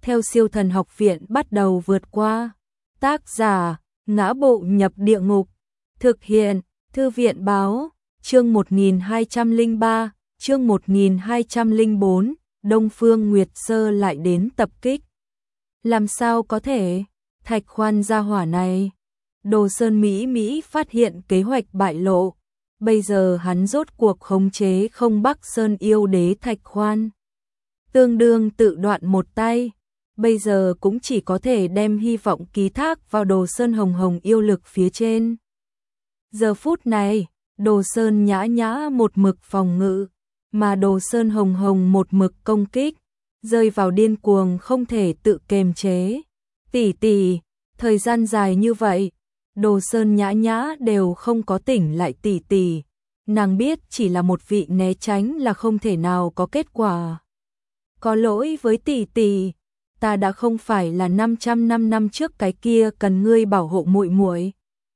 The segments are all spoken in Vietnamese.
theo Siêu Thần Học Viện bắt đầu vượt qua. Tác giả: Ngã Bộ Nhập Địa Ngục. Thực hiện: Thư viện báo. Chương 1203, chương 1204, Đông Phương Nguyệt Sơ lại đến tập kích. Làm sao có thể? Thạch Khoan gia hỏa này. Đồ Sơn Mỹ phát hiện kế hoạch bại lộ. Bây giờ hắn rốt cuộc khống chế không Bắc Sơn yêu đế Thạch Khoan. Tương đương tự đoạn một tay. Bây giờ cũng chỉ có thể đem hy vọng ký thác vào Đồ Sơn Hồng yêu lực phía trên. Giờ phút này, Đồ Sơn Nhã một mực phòng ngự, mà Đồ Sơn Hồng một mực công kích, rơi vào điên cuồng không thể tự kiềm chế. Tỷ, thời gian dài như vậy, Đồ Sơn Nhã đều không có tỉnh lại tỷ. Nàng biết chỉ là một vị né tránh là không thể nào có kết quả. Có lỗi với tỷ, ta đã không phải là 500 năm trước cái kia cần ngươi bảo hộ muội.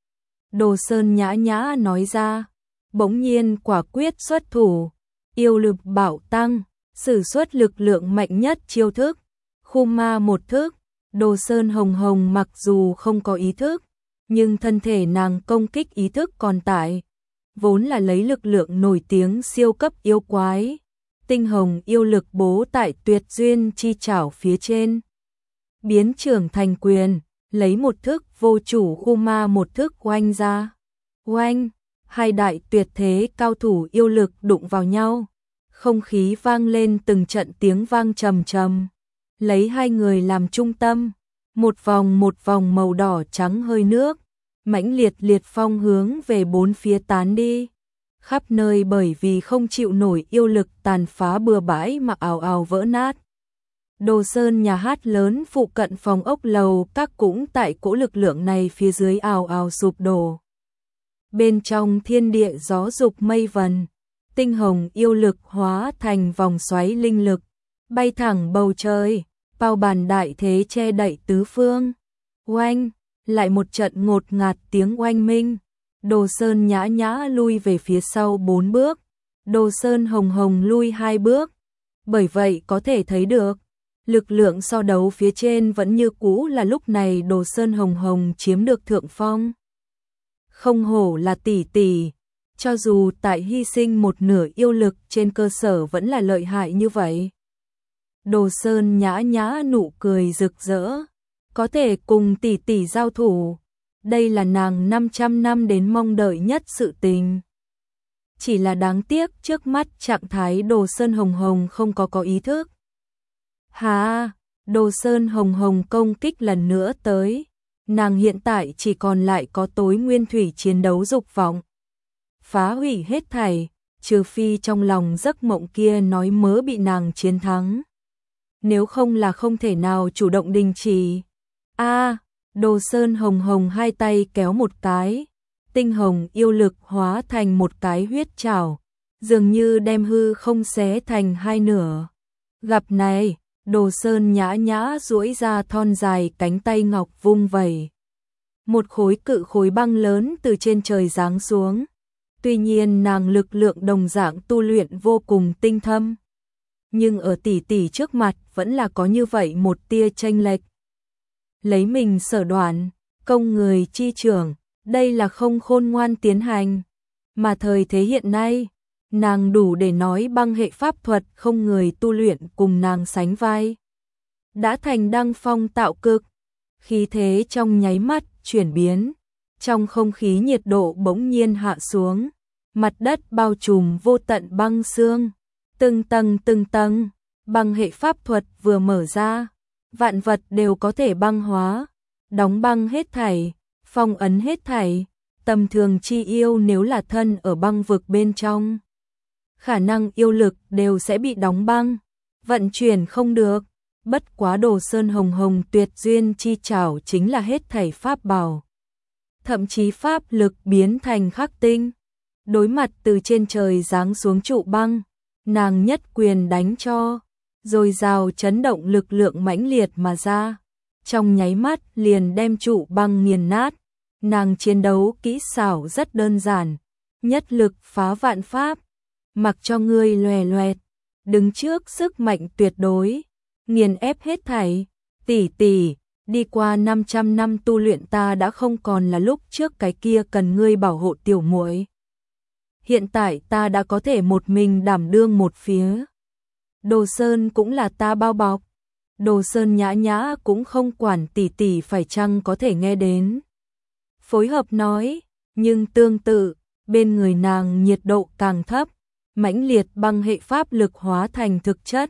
Đồ Sơn Nhã nói ra, bỗng nhiên quả quyết xuất thủ, yêu lực bạo tăng, sử xuất lực lượng mạnh nhất chiêu thức, khu ma một thức. Đồ Sơn Hồng mặc dù không có ý thức, nhưng thân thể nàng công kích ý thức còn tại, vốn là lấy lực lượng nổi tiếng siêu cấp yêu quái. Tinh hồng yêu lực bố tại Tuyệt Duyên chi chảo phía trên, biến trưởng thành quyền, lấy một thức vô chủ khu ma một thức oanh ra. Oanh, hai đại tuyệt thế cao thủ yêu lực đụng vào nhau, không khí vang lên từng trận tiếng vang trầm trầm. Lấy hai người làm trung tâm, một vòng màu đỏ trắng hơi nước, mãnh liệt phong hướng về bốn phía tán đi. Khắp nơi bởi vì không chịu nổi yêu lực tàn phá bừa bãi mà ào vỡ nát. Đồ Sơn nhà hát lớn phụ cận phòng ốc lầu các cũng tại cỗ lực lượng này phía dưới ào sụp đổ. Bên trong thiên địa gió dục mây vần, tinh hồng yêu lực hóa thành vòng xoáy linh lực, bay thẳng bầu trời, bao bàn đại thế che đậy tứ phương. Oanh, lại một trận ngột ngạt tiếng oanh minh. Đồ Sơn Nhã lui về phía sau 4 bước, Đồ Sơn Hồng lui 2 bước. Bởi vậy có thể thấy được, lực lượng so đấu phía trên vẫn như cũ là lúc này Đồ Sơn Hồng chiếm được thượng phong. Không hổ là tỷ, cho dù tại hy sinh một nửa yêu lực trên cơ sở vẫn là lợi hại như vậy. Đồ Sơn Nhã nụ cười rực rỡ, có thể cùng tỷ giao thủ. Đây là nàng 500 năm đến mong đợi nhất sự tình. Chỉ là đáng tiếc trước mắt trạng thái Đồ Sơn Hồng không có ý thức. Đồ Sơn Hồng công kích lần nữa tới. Nàng hiện tại chỉ còn lại có tối nguyên thủy chiến đấu dục vọng. Phá hủy hết thảy, trừ phi trong lòng giấc mộng kia nói mớ bị nàng chiến thắng. Nếu không là không thể nào chủ động đình chỉ. Đồ Sơn Hồng hai tay kéo một cái, tinh hồng yêu lực hóa thành một cái huyết trảo, dường như đem hư không xé thành hai nửa. Gặp này, Đồ Sơn Nhã duỗi ra thon dài cánh tay ngọc vung vẩy. Một khối cự khối băng lớn từ trên trời giáng xuống. Tuy nhiên nàng lực lượng đồng dạng tu luyện vô cùng tinh thâm, nhưng ở tỷ trước mặt vẫn là có như vậy một tia chênh lệch. Lấy mình sở đoạn, công người chi trưởng, đây là không khôn ngoan tiến hành. Mà thời thế hiện nay, nàng đủ để nói băng hệ pháp thuật không người tu luyện cùng nàng sánh vai. Đã thành đăng phong tạo cực, khí thế trong nháy mắt chuyển biến, trong không khí nhiệt độ bỗng nhiên hạ xuống, mặt đất bao trùm vô tận băng xương, từng tầng, băng hệ pháp thuật vừa mở ra. Vạn vật đều có thể băng hóa, đóng băng hết thảy, phong ấn hết thảy. Tầm thường chi yêu nếu là thân ở băng vực bên trong, khả năng yêu lực đều sẽ bị đóng băng, vận chuyển không được. Bất quá Đồ Sơn Hồng Tuyệt Duyên chi chảo chính là hết thảy pháp bảo, thậm chí pháp lực biến thành khắc tinh. Đối mặt từ trên trời giáng xuống trụ băng, nàng nhất quyền đánh cho rồi dào chấn động lực lượng mãnh liệt mà ra, trong nháy mắt liền đem trụ băng nghiền nát. Nàng chiến đấu kỹ xảo rất đơn giản, nhất lực phá vạn pháp, mặc cho ngươi loè loẹt, đứng trước sức mạnh tuyệt đối, nghiền ép hết thảy. Tỷ tỷ, đi qua 500 năm tu luyện ta đã không còn là lúc trước cái kia cần ngươi bảo hộ tiểu muội. Hiện tại ta đã có thể một mình đảm đương một phía. Đồ Sơn cũng là ta bao bọc. Đồ Sơn nhã nhã cũng không quản tỷ tỷ phải chăng có thể nghe đến. Phối hợp nói, nhưng tương tự, bên người nàng nhiệt độ càng thấp, mãnh liệt băng hệ pháp lực hóa thành thực chất,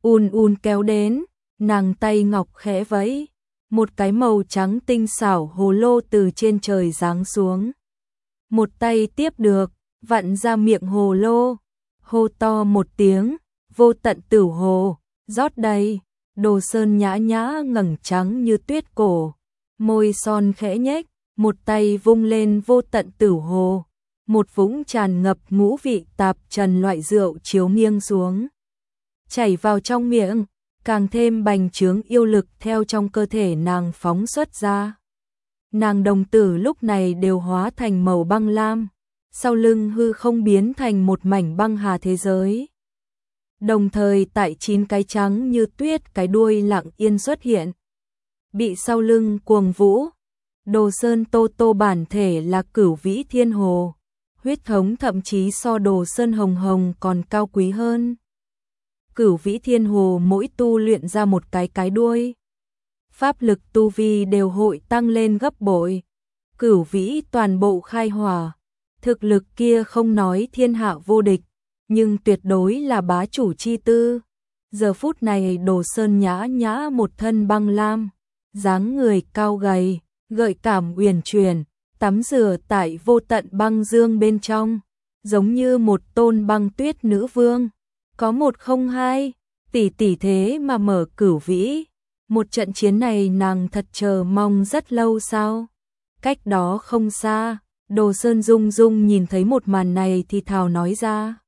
kéo đến, nàng tay ngọc khẽ vẫy, một cái màu trắng tinh xảo hồ lô từ trên trời giáng xuống. Một tay tiếp được, vặn ra miệng hồ lô, hô to một tiếng, vô tận tử hồ, rót đầy. Đồ Sơn nhã nhã ngẩng trắng như tuyết cổ, môi son khẽ nhếch, một tay vung lên vô tận tử hồ, một vũng tràn ngập ngũ vị tạp trần loại rượu chiếu nghiêng xuống, chảy vào trong miệng, càng thêm bành trướng yêu lực theo trong cơ thể nàng phóng xuất ra. Nàng đồng tử lúc này đều hóa thành màu băng lam, sau lưng hư không biến thành một mảnh băng hà thế giới. Đồng thời tại 9 cái trắng như tuyết cái đuôi lặng yên xuất hiện. Bị sau lưng cuồng vũ, Đồ Sơn Tô Tô bản thể là Cửu Vĩ Thiên Hồ, huyết thống thậm chí so Đồ Sơn Hồng Hồng còn cao quý hơn. Cửu Vĩ Thiên Hồ mỗi tu luyện ra một cái đuôi, pháp lực tu vi đều hội tăng lên gấp bội. Cửu Vĩ toàn bộ khai hỏa, thực lực kia không nói thiên hạ vô địch, nhưng tuyệt đối là bá chủ chi tư. Giờ phút này Đồ Sơn nhã nhã một thân băng lam, dáng người cao gầy, gợi cảm uyển chuyển, tắm rửa tại vô tận băng dương bên trong, giống như một tôn băng tuyết nữ vương. Có 102, tỷ tỷ thế mà mở Cửu Vĩ. Một trận chiến này nàng thật chờ mong rất lâu sao? Cách đó không xa, Đồ Sơn rung rung nhìn thấy một màn này thì thào nói ra.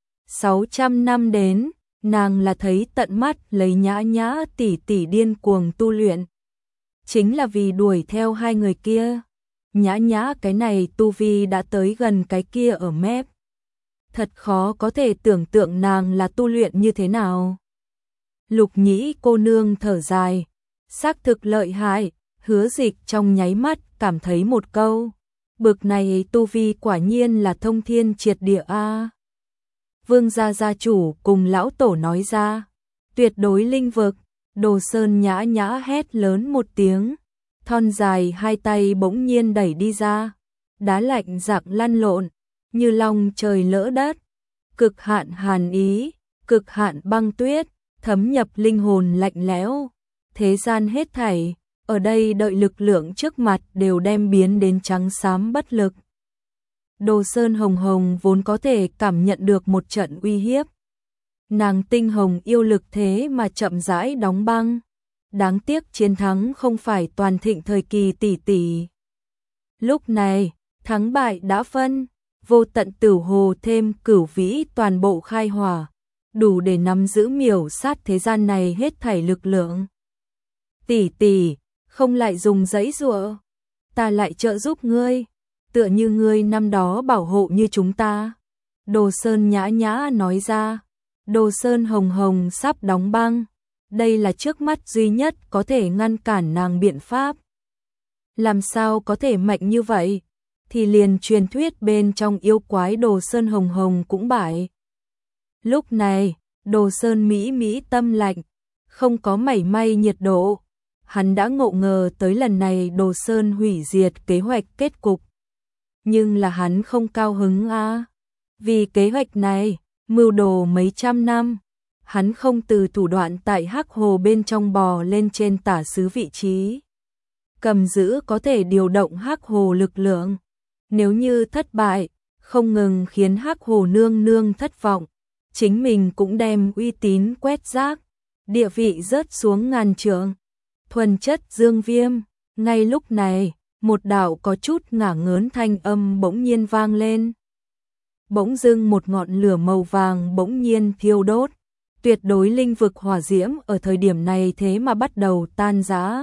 600 năm đến, nàng là thấy tận mắt lấy nhã nhã tỷ tỷ điên cuồng tu luyện. Chính là vì đuổi theo hai người kia. Nhã nhã cái này tu vi đã tới gần cái kia ở mép. Thật khó có thể tưởng tượng nàng là tu luyện như thế nào. Lục Nhĩ cô nương thở dài, xác thực lợi hại, Hứa Dịch trong nháy mắt cảm thấy một câu. Bực này tu vi quả nhiên là thông thiên triệt địa a. Vương gia gia chủ cùng lão tổ nói ra, tuyệt đối linh vực. Đồ Sơn nhã nhã hét lớn một tiếng, thon dài hai tay bỗng nhiên đẩy đi ra, đá lạnh dạng lăn lộn, như long trời lỡ đất, cực hạn hàn ý, cực hạn băng tuyết, thấm nhập linh hồn lạnh lẽo. Thế gian hết thảy, ở đây đợi lực lượng trước mặt đều đem biến đến trắng xám bất lực. Đồ Sơn Hồng Hồng vốn có thể cảm nhận được một trận uy hiếp. Nàng tinh hồng yêu lực thế mà chậm rãi đóng băng. Đáng tiếc chiến thắng không phải toàn thịnh thời kỳ tỷ tỷ. Lúc này, thắng bại đã phân, vô tận tử hồ thêm Cửu Vĩ toàn bộ khai hỏa, đủ để nắm giữ miểu sát thế gian này hết thảy lực lượng. Tỷ tỷ, không lại dùng giấy giụa, ta lại trợ giúp ngươi, tựa như ngươi năm đó bảo hộ như chúng ta. Đồ Sơn nhã nhã nói ra. Đồ Sơn Hồng Hồng sắp đóng băng, đây là trước mắt duy nhất có thể ngăn cản nàng biện pháp. Làm sao có thể mạnh như vậy, thì liền truyền thuyết bên trong yêu quái Đồ Sơn Hồng Hồng cũng bại. Lúc này, Đồ Sơn mỹ mỹ tâm lạnh, không có mảy may nhiệt độ. Hắn đã ngộ ngờ tới lần này Đồ Sơn hủy diệt kế hoạch kết cục. Nhưng là hắn không cao hứng a. Vì kế hoạch này, mưu đồ mấy trăm năm, hắn không từ thủ đoạn tại Hắc Hồ bên trong bò lên trên tả sứ vị trí. Cầm giữ có thể điều động Hắc Hồ lực lượng. Nếu như thất bại, không ngừng khiến Hắc Hồ nương nương thất vọng, chính mình cũng đem uy tín quét rác, địa vị rớt xuống ngàn trượng. Thuần chất dương viêm, ngay lúc này, một đạo có chút ngả ngớn thanh âm bỗng nhiên vang lên. Bỗng dưng một ngọn lửa màu vàng bỗng nhiên thiêu đốt, tuyệt đối linh vực hỏa diễm ở thời điểm này thế mà bắt đầu tan rã.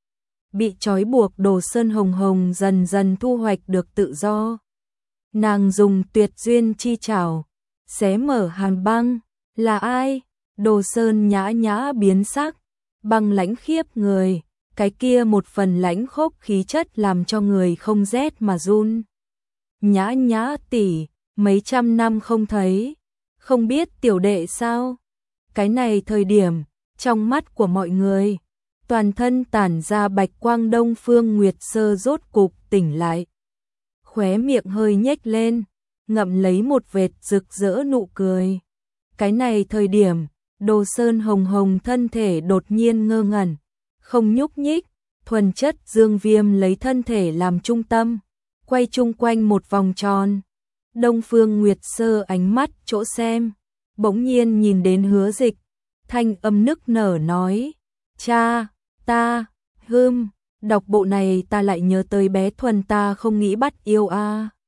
Bị trói buộc Đồ Sơn Hồng Hồng dần dần thu hoạch được tự do. Nàng dùng tuyệt duyên chi trảo, xé mở hàn băng, là ai? Đồ Sơn nhã nhã biến sắc, băng lãnh khiếp người, cái kia một phần lãnh khốc khí chất làm cho người không rét mà run. Nhã Nhã tỷ, mấy trăm năm không thấy, không biết tiểu đệ sao? Cái này thời điểm, trong mắt của mọi người, toàn thân tản ra bạch quang Đông Phương Nguyệt Sơ rốt cục tỉnh lại. Khóe miệng hơi nhếch lên, ngậm lấy một vệt rực rỡ nụ cười. Cái này thời điểm, Đồ Sơn Hồng Hồng thân thể đột nhiên ngơ ngẩn, không nhúc nhích, thuần chất dương viêm lấy thân thể làm trung tâm, quay chung quanh một vòng tròn. Đông Phương Nguyệt Sơ ánh mắt chỗ xem, bỗng nhiên nhìn đến Hứa Dịch, thanh âm nức nở nói, cha, ta, đọc bộ này ta lại nhớ tới bé Thuần ta không nghĩ bắt yêu a.